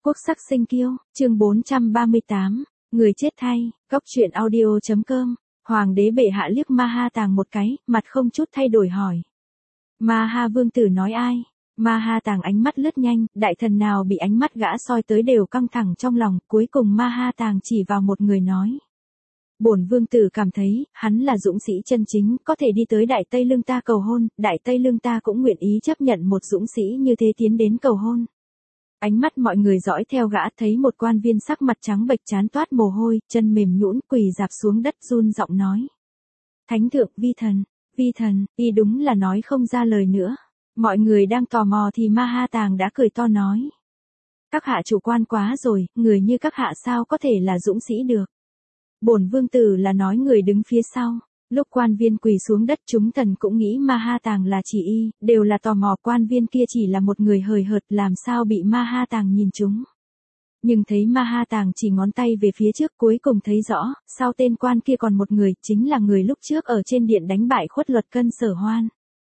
Quốc sắc sinh kiêu, chương 438, người chết thay, góc truyện audio.com, Hoàng đế bệ hạ liếc Ma Tàng một cái, mặt không chút thay đổi hỏi. Ma vương tử nói ai? Ma Tàng ánh mắt lướt nhanh, đại thần nào bị ánh mắt gã soi tới đều căng thẳng trong lòng, cuối cùng Ma Tàng chỉ vào một người nói. Bổn vương tử cảm thấy, hắn là dũng sĩ chân chính, có thể đi tới Đại Tây Lương ta cầu hôn, Đại Tây Lương ta cũng nguyện ý chấp nhận một dũng sĩ như thế tiến đến cầu hôn. Ánh mắt mọi người dõi theo gã, thấy một quan viên sắc mặt trắng bệch trán toát mồ hôi, chân mềm nhũn quỳ rạp xuống đất run giọng nói. Thánh thượng, vi thần, y đúng là nói không ra lời nữa. Mọi người đang tò mò thì Ma Tàng đã cười to nói. Các hạ chủ quan quá rồi, người như các hạ sao có thể là dũng sĩ được. Bổn vương tử là nói người đứng phía sau. Lúc quan viên quỳ xuống đất chúng thần cũng nghĩ Ma Tàng là chỉ y, đều là tò mò quan viên kia chỉ là một người hời hợt làm sao bị Ma Tàng nhìn trúng. Nhưng thấy Ma Tàng chỉ ngón tay về phía trước cuối cùng thấy rõ, sau tên quan kia còn một người, chính là người lúc trước ở trên điện đánh bại Khuất Luật Cân Sở Hoan.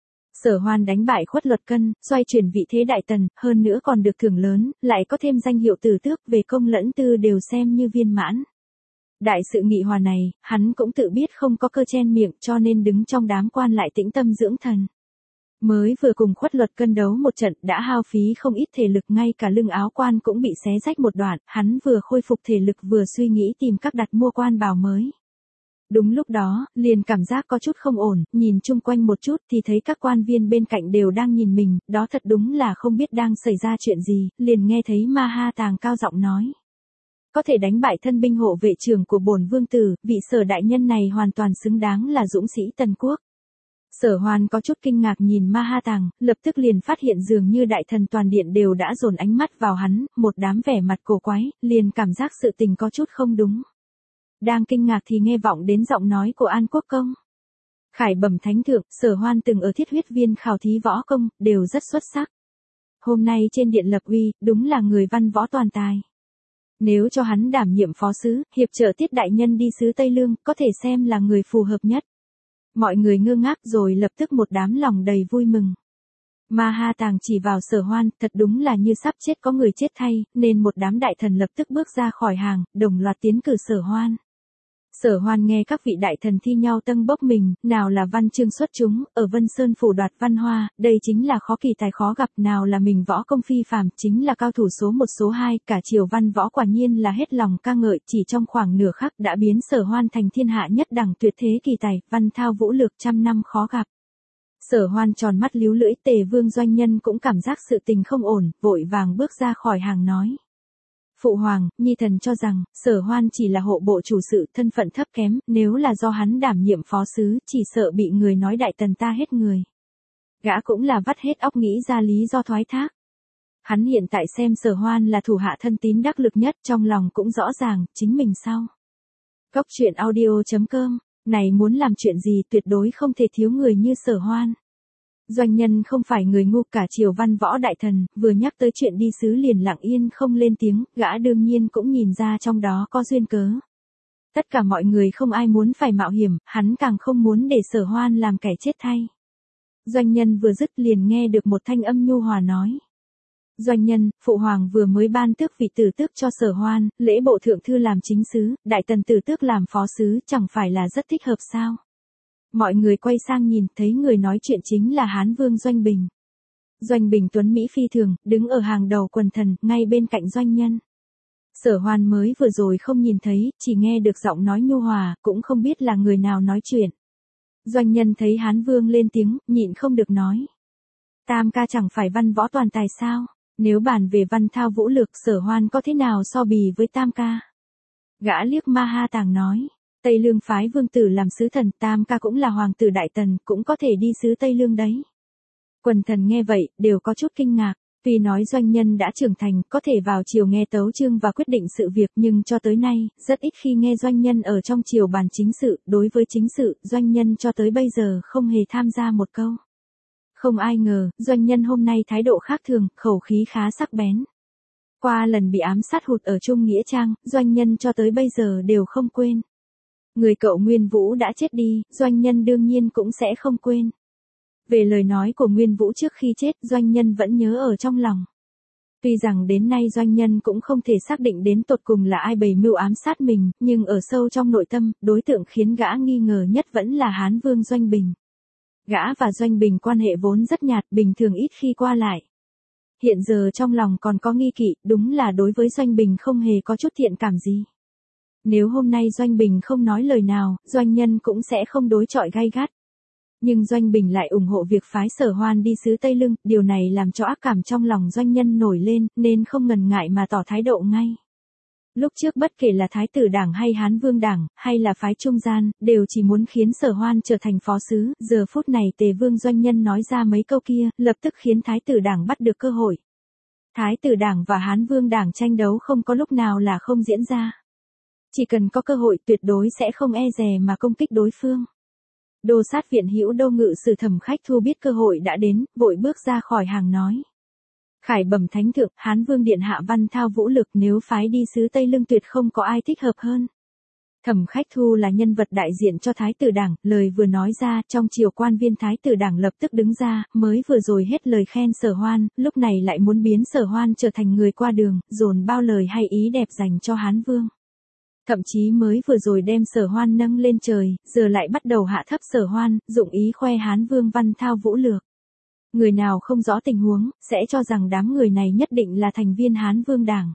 Sở Hoan đánh bại Khuất Luật Cân, xoay chuyển vị thế đại tần, hơn nữa còn được thưởng lớn, lại có thêm danh hiệu tử tước về công lẫn tư đều xem như viên mãn. Đại sự nghị hòa này, hắn cũng tự biết không có cơ chen miệng cho nên đứng trong đám quan lại tĩnh tâm dưỡng thần. Mới vừa cùng Khuất Luật Cân đấu một trận đã hao phí không ít thể lực, ngay cả lưng áo quan cũng bị xé rách một đoạn, hắn vừa khôi phục thể lực vừa suy nghĩ tìm các đặt mua quan bào mới. Đúng lúc đó, liền cảm giác có chút không ổn, nhìn chung quanh một chút thì thấy các quan viên bên cạnh đều đang nhìn mình, đó thật đúng là không biết đang xảy ra chuyện gì, liền nghe thấy Ma Tàng cao giọng nói. Có thể đánh bại thân binh hộ vệ trưởng của bổn vương tử, vị Sở đại nhân này hoàn toàn xứng đáng là dũng sĩ Tần quốc. Sở Hoan có chút kinh ngạc nhìn Ma Tàng, lập tức liền phát hiện dường như đại thần toàn điện đều đã dồn ánh mắt vào hắn, một đám vẻ mặt cổ quái, liền cảm giác sự tình có chút không đúng. Đang kinh ngạc thì nghe vọng đến giọng nói của An Quốc Công. Khải bẩm thánh thượng, Sở Hoan từng ở Thiết Huyết Viên khảo thí võ công, đều rất xuất sắc. Hôm nay trên điện lập uy, đúng là người văn võ toàn tài. Nếu cho hắn đảm nhiệm phó sứ, hiệp trợ Tiết đại nhân đi sứ Tây Lương, có thể xem là người phù hợp nhất. Mọi người ngơ ngác rồi lập tức một đám lòng đầy vui mừng. Ma Tàng chỉ vào Sở Hoan, thật đúng là như sắp chết có người chết thay, nên một đám đại thần lập tức bước ra khỏi hàng, đồng loạt tiến cử Sở Hoan. Sở Hoan nghe các vị đại thần thi nhau tâng bốc mình, nào là văn chương xuất chúng, ở Vân Sơn phủ đoạt văn hoa, đây chính là khó kỳ tài khó gặp, nào là mình võ công phi phàm, chính là cao thủ số 1 số 2, cả triều văn võ quả nhiên là hết lòng ca ngợi, chỉ trong khoảng nửa khắc đã biến Sở Hoan thành thiên hạ nhất đẳng tuyệt thế kỳ tài, văn thao vũ lược trăm năm khó gặp. Sở Hoan tròn mắt líu lưỡi, Tề Vương Doanh Nhân cũng cảm giác sự tình không ổn, vội vàng bước ra khỏi hàng nói. Phụ hoàng, nhi thần cho rằng, Sở Hoan chỉ là hộ bộ chủ sự, thân phận thấp kém, nếu là do hắn đảm nhiệm phó sứ, chỉ sợ bị người nói đại tần ta hết người. Gã cũng là vắt hết óc nghĩ ra lý do thoái thác. Hắn hiện tại xem Sở Hoan là thủ hạ thân tín đắc lực nhất, trong lòng cũng rõ ràng, chính mình sao. Góc truyện audio.com, này muốn làm chuyện gì tuyệt đối không thể thiếu người như Sở Hoan. Doanh Nhân không phải người ngu, cả triều văn võ đại thần, vừa nhắc tới chuyện đi sứ liền lặng yên không lên tiếng, gã đương nhiên cũng nhìn ra trong đó có duyên cớ. Tất cả mọi người không ai muốn phải mạo hiểm, hắn càng không muốn để Sở Hoan làm kẻ chết thay. Doanh Nhân vừa dứt liền nghe được một thanh âm nhu hòa nói. Doanh Nhân, phụ hoàng vừa mới ban tước vị tử tước cho Sở Hoan, lễ bộ thượng thư làm chính sứ, đại tần tử tước làm phó sứ, chẳng phải là rất thích hợp sao? Mọi người quay sang nhìn, thấy người nói chuyện chính là Hán Vương Doanh Bình. Doanh Bình tuấn Mỹ phi thường, đứng ở hàng đầu quần thần, ngay bên cạnh Doanh Nhân. Sở Hoan mới vừa rồi không nhìn thấy, chỉ nghe được giọng nói nhu hòa, cũng không biết là người nào nói chuyện. Doanh Nhân thấy Hán Vương lên tiếng, nhịn không được nói. Tam ca chẳng phải văn võ toàn tài sao, nếu bàn về văn thao vũ lược Sở Hoan có thế nào so bì với Tam ca. Gã liếc Ma Tàng nói. Tây Lương phái vương tử làm sứ thần, Tam ca cũng là hoàng tử đại tần, cũng có thể đi sứ Tây Lương đấy. Quần thần nghe vậy, đều có chút kinh ngạc, tuy nói Doanh Nhân đã trưởng thành, có thể vào triều nghe tấu chương và quyết định sự việc, nhưng cho tới nay, rất ít khi nghe Doanh Nhân ở trong triều bàn chính sự, đối với chính sự, Doanh Nhân cho tới bây giờ không hề tham gia một câu. Không ai ngờ, Doanh Nhân hôm nay thái độ khác thường, khẩu khí khá sắc bén. Qua lần bị ám sát hụt ở Trung Nghĩa Trang, Doanh Nhân cho tới bây giờ đều không quên. Người cậu Nguyên Vũ đã chết đi, Doanh Nhân đương nhiên cũng sẽ không quên. Về lời nói của Nguyên Vũ trước khi chết, Doanh Nhân vẫn nhớ ở trong lòng. Tuy rằng đến nay doanh nhân cũng không thể xác định đến tột cùng là ai bày mưu ám sát mình, nhưng ở sâu trong nội tâm, đối tượng khiến gã nghi ngờ nhất vẫn là Hán Vương Doanh Bình. Gã và Doanh Bình quan hệ vốn rất nhạt, bình thường ít khi qua lại. Hiện giờ trong lòng còn có nghi kỵ, đúng là đối với Doanh Bình không hề có chút thiện cảm gì. Nếu hôm nay Doanh Bình không nói lời nào, doanh nhân cũng sẽ không đối chọi gay gắt. Nhưng Doanh Bình lại ủng hộ việc phái Sở Hoan đi xứ Tây Lương, điều này làm cho ác cảm trong lòng doanh nhân nổi lên, nên không ngần ngại mà tỏ thái độ ngay. Lúc trước bất kể là Thái tử Đảng hay Hán Vương Đảng, hay là phái trung gian, đều chỉ muốn khiến Sở Hoan trở thành phó sứ, giờ phút này Tề Vương doanh nhân nói ra mấy câu kia, lập tức khiến Thái tử Đảng bắt được cơ hội. Thái tử Đảng và Hán Vương Đảng tranh đấu không có lúc nào là không diễn ra. Chỉ cần có cơ hội tuyệt đối sẽ không e dè mà công kích đối phương. Đô sát viện hữu Đô ngự sử Thẩm Khách Thu biết cơ hội đã đến, vội bước ra khỏi hàng nói. Khải bẩm thánh thượng, Hán Vương điện hạ văn thao vũ lực, nếu phái đi xứ Tây Lương tuyệt không có ai thích hợp hơn. Thẩm Khách Thu là nhân vật đại diện cho Thái tử Đảng, lời vừa nói ra, trong triều quan viên Thái tử Đảng lập tức đứng ra, mới vừa rồi hết lời khen Sở Hoan, lúc này lại muốn biến Sở Hoan trở thành người qua đường, dồn bao lời hay ý đẹp dành cho Hán Vương. Thậm chí mới vừa rồi đem Sở Hoan nâng lên trời, giờ lại bắt đầu hạ thấp Sở Hoan, dụng ý khoe Hán Vương văn thao vũ lược. Người nào không rõ tình huống, sẽ cho rằng đám người này nhất định là thành viên Hán Vương Đảng.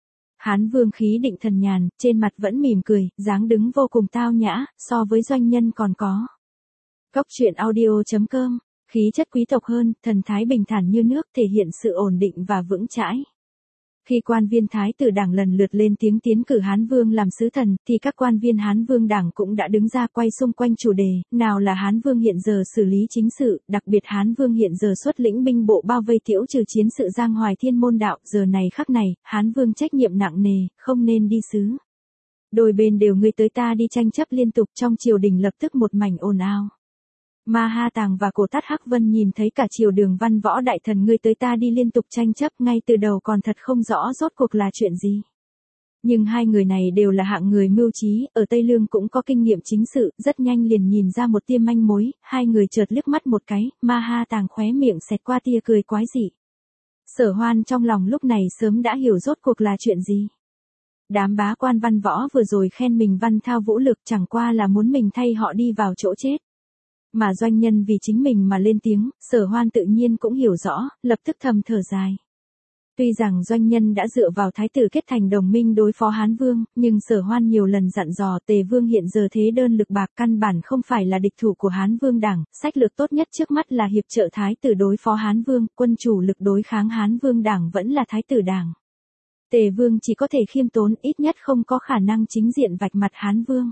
Hán Vương khí định thần nhàn, trên mặt vẫn mỉm cười, dáng đứng vô cùng tao nhã, so với doanh nhân còn có. Cốc truyện audio.com, khí chất quý tộc hơn, thần thái bình thản như nước, thể hiện sự ổn định và vững chãi. Khi quan viên Thái tử Đảng lần lượt lên tiếng tiến cử Hán Vương làm sứ thần, thì các quan viên Hán Vương Đảng cũng đã đứng ra quay xung quanh chủ đề, nào là Hán Vương hiện giờ xử lý chính sự, đặc biệt Hán Vương hiện giờ xuất lĩnh binh bộ bao vây Tiễu Trừ chiến sự giang hoài thiên môn đạo, giờ này khắc này, Hán Vương trách nhiệm nặng nề, không nên đi xứ. Đôi bên đều ngươi tới ta đi tranh chấp liên tục, trong triều đình lập tức một mảnh ồn ào. Ma Ha Tàng và Cổ Tát Hắc Vân nhìn thấy cả triều đường văn võ đại thần ngươi tới ta đi liên tục tranh chấp, ngay từ đầu còn thật không rõ rốt cuộc là chuyện gì. Nhưng hai người này đều là hạng người mưu trí, ở Tây Lương cũng có kinh nghiệm chính sự, rất nhanh liền nhìn ra một tia manh mối, hai người chợt liếc mắt một cái, Ma Ha Tàng khóe miệng xẹt qua tia cười quái dị. Sở Hoan trong lòng lúc này sớm đã hiểu rốt cuộc là chuyện gì. Đám bá quan văn võ vừa rồi khen mình văn thao vũ lực chẳng qua là muốn mình thay họ đi vào chỗ chết. Mà doanh nhân vì chính mình mà lên tiếng, Sở Hoan tự nhiên cũng hiểu rõ, lập tức thầm thở dài. Tuy rằng doanh nhân đã dựa vào thái tử kết thành đồng minh đối phó Hán Vương, nhưng Sở Hoan nhiều lần dặn dò Tề Vương hiện giờ thế đơn lực bạc, căn bản không phải là địch thủ của Hán Vương Đảng, sách lược tốt nhất trước mắt là hiệp trợ thái tử đối phó Hán Vương, quân chủ lực đối kháng Hán Vương Đảng vẫn là thái tử Đảng. Tề Vương chỉ có thể khiêm tốn, ít nhất không có khả năng chính diện vạch mặt Hán Vương.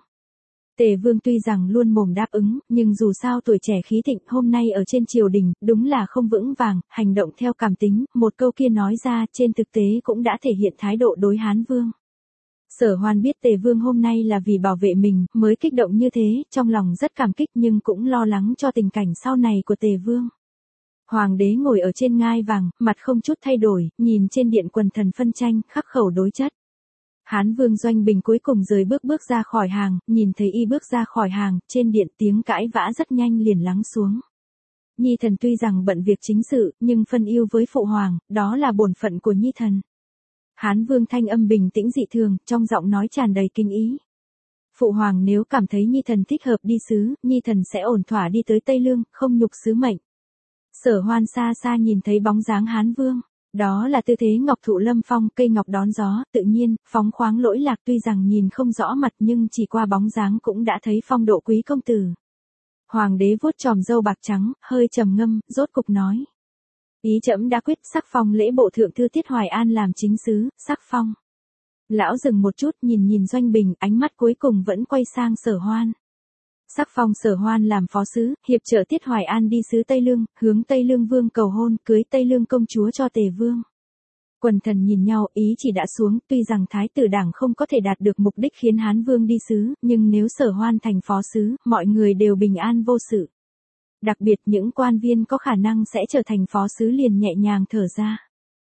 Tề Vương tuy rằng luôn mồm đáp ứng, nhưng dù sao tuổi trẻ khí thịnh, hôm nay ở trên triều đình, đúng là không vững vàng, hành động theo cảm tính, một câu kia nói ra, trên thực tế cũng đã thể hiện thái độ đối Hán Vương. Sở Hoan biết Tề Vương hôm nay là vì bảo vệ mình, mới kích động như thế, trong lòng rất cảm kích nhưng cũng lo lắng cho tình cảnh sau này của Tề Vương. Hoàng đế ngồi ở trên ngai vàng, mặt không chút thay đổi, nhìn trên điện quần thần phân tranh, khắc khẩu đối chất. Hán Vương Doanh Bình cuối cùng rời bước ra khỏi hàng, nhìn thấy y bước ra khỏi hàng, trên điện tiếng cãi vã rất nhanh liền lắng xuống. Nhi thần tuy rằng bận việc chính sự, nhưng phân ưu với phụ hoàng, đó là bổn phận của Nhi thần. Hán Vương thanh âm bình tĩnh dị thường, trong giọng nói tràn đầy kinh ý. Phụ hoàng nếu cảm thấy Nhi thần thích hợp đi xứ, Nhi thần sẽ ổn thỏa đi tới Tây Lương, không nhục sứ mệnh. Sở Hoan xa xa nhìn thấy bóng dáng Hán Vương. Đó là tư thế ngọc thụ lâm phong, cây ngọc đón gió, tự nhiên, phóng khoáng lỗi lạc, tuy rằng nhìn không rõ mặt nhưng chỉ qua bóng dáng cũng đã thấy phong độ quý công tử. Hoàng đế vuốt chòm râu bạc trắng, hơi trầm ngâm, rốt cục nói. Ý trẫm đã quyết, sắc phong lễ bộ thượng thư Tiết Hoài An làm chính sứ, sắc phong. Lão dừng một chút nhìn Doanh Bình, ánh mắt cuối cùng vẫn quay sang Sở Hoan. Sắc phong Sở Hoan làm phó sứ, hiệp trợ Tiết Hoài An đi xứ Tây Lương, hướng Tây Lương Vương cầu hôn, cưới Tây Lương công chúa cho Tề Vương. Quần thần nhìn nhau, ý chỉ đã xuống, tuy rằng Thái tử Đảng không có thể đạt được mục đích khiến Hán Vương đi xứ, nhưng nếu Sở Hoan thành phó sứ, mọi người đều bình an vô sự. Đặc biệt những quan viên có khả năng sẽ trở thành phó sứ liền nhẹ nhàng thở ra.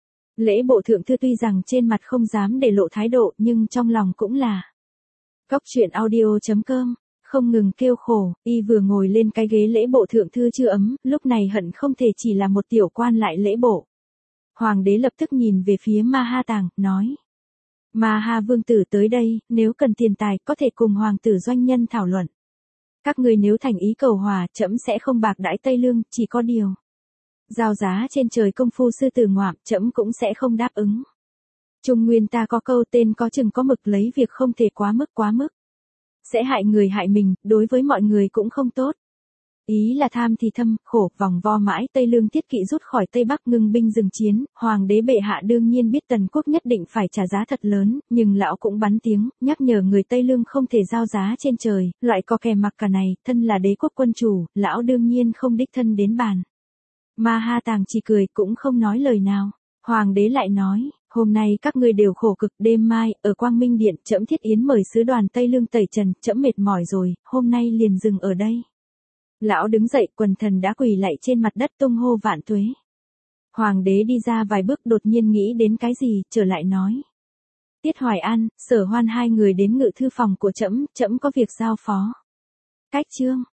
Lễ bộ thượng thư tuy rằng trên mặt không dám để lộ thái độ, nhưng trong lòng cũng là. Cốc truyện audio.com không ngừng kêu khổ, y vừa ngồi lên cái ghế lễ bộ thượng thư chưa ấm, lúc này hận không thể chỉ là một tiểu quan lại lễ bộ. Hoàng đế lập tức nhìn về phía Ma Ha Tàng, nói. Ma Ha vương tử tới đây, nếu cần tiền tài, có thể cùng hoàng tử doanh nhân thảo luận. Các ngươi nếu thành ý cầu hòa, trẫm sẽ không bạc đãi Tây Lương, chỉ có điều. Giao giá trên trời công phu sư tử ngoạm, trẫm cũng sẽ không đáp ứng. Trung Nguyên ta có câu tên có chừng có mực, lấy việc không thể quá mức. Sẽ hại người hại mình, đối với mọi người cũng không tốt. Ý là tham thì thâm, khổ, vòng vo mãi, Tây Lương Tiết Kỵ rút khỏi Tây Bắc ngưng binh dừng chiến, hoàng đế bệ hạ đương nhiên biết Tần quốc nhất định phải trả giá thật lớn, nhưng lão cũng bắn tiếng, nhắc nhở người Tây Lương không thể giao giá trên trời, loại có kè mặc cả này, thân là đế quốc quân chủ, lão đương nhiên không đích thân đến bàn. Ma Ha Tàng chỉ cười cũng không nói lời nào. Hoàng đế lại nói, hôm nay các ngươi đều khổ cực, đêm mai, ở Quang Minh Điện, trẫm thiết yến mời sứ đoàn Tây Lương tẩy trần, trẫm mệt mỏi rồi, hôm nay liền dừng ở đây. Lão đứng dậy, quần thần đã quỳ lạy trên mặt đất tung hô vạn tuế. Hoàng đế đi ra vài bước đột nhiên nghĩ đến cái gì, trở lại nói. Tiết Hoài An, Sở Hoan hai người đến ngự thư phòng của trẫm, trẫm có việc giao phó. Cách chương.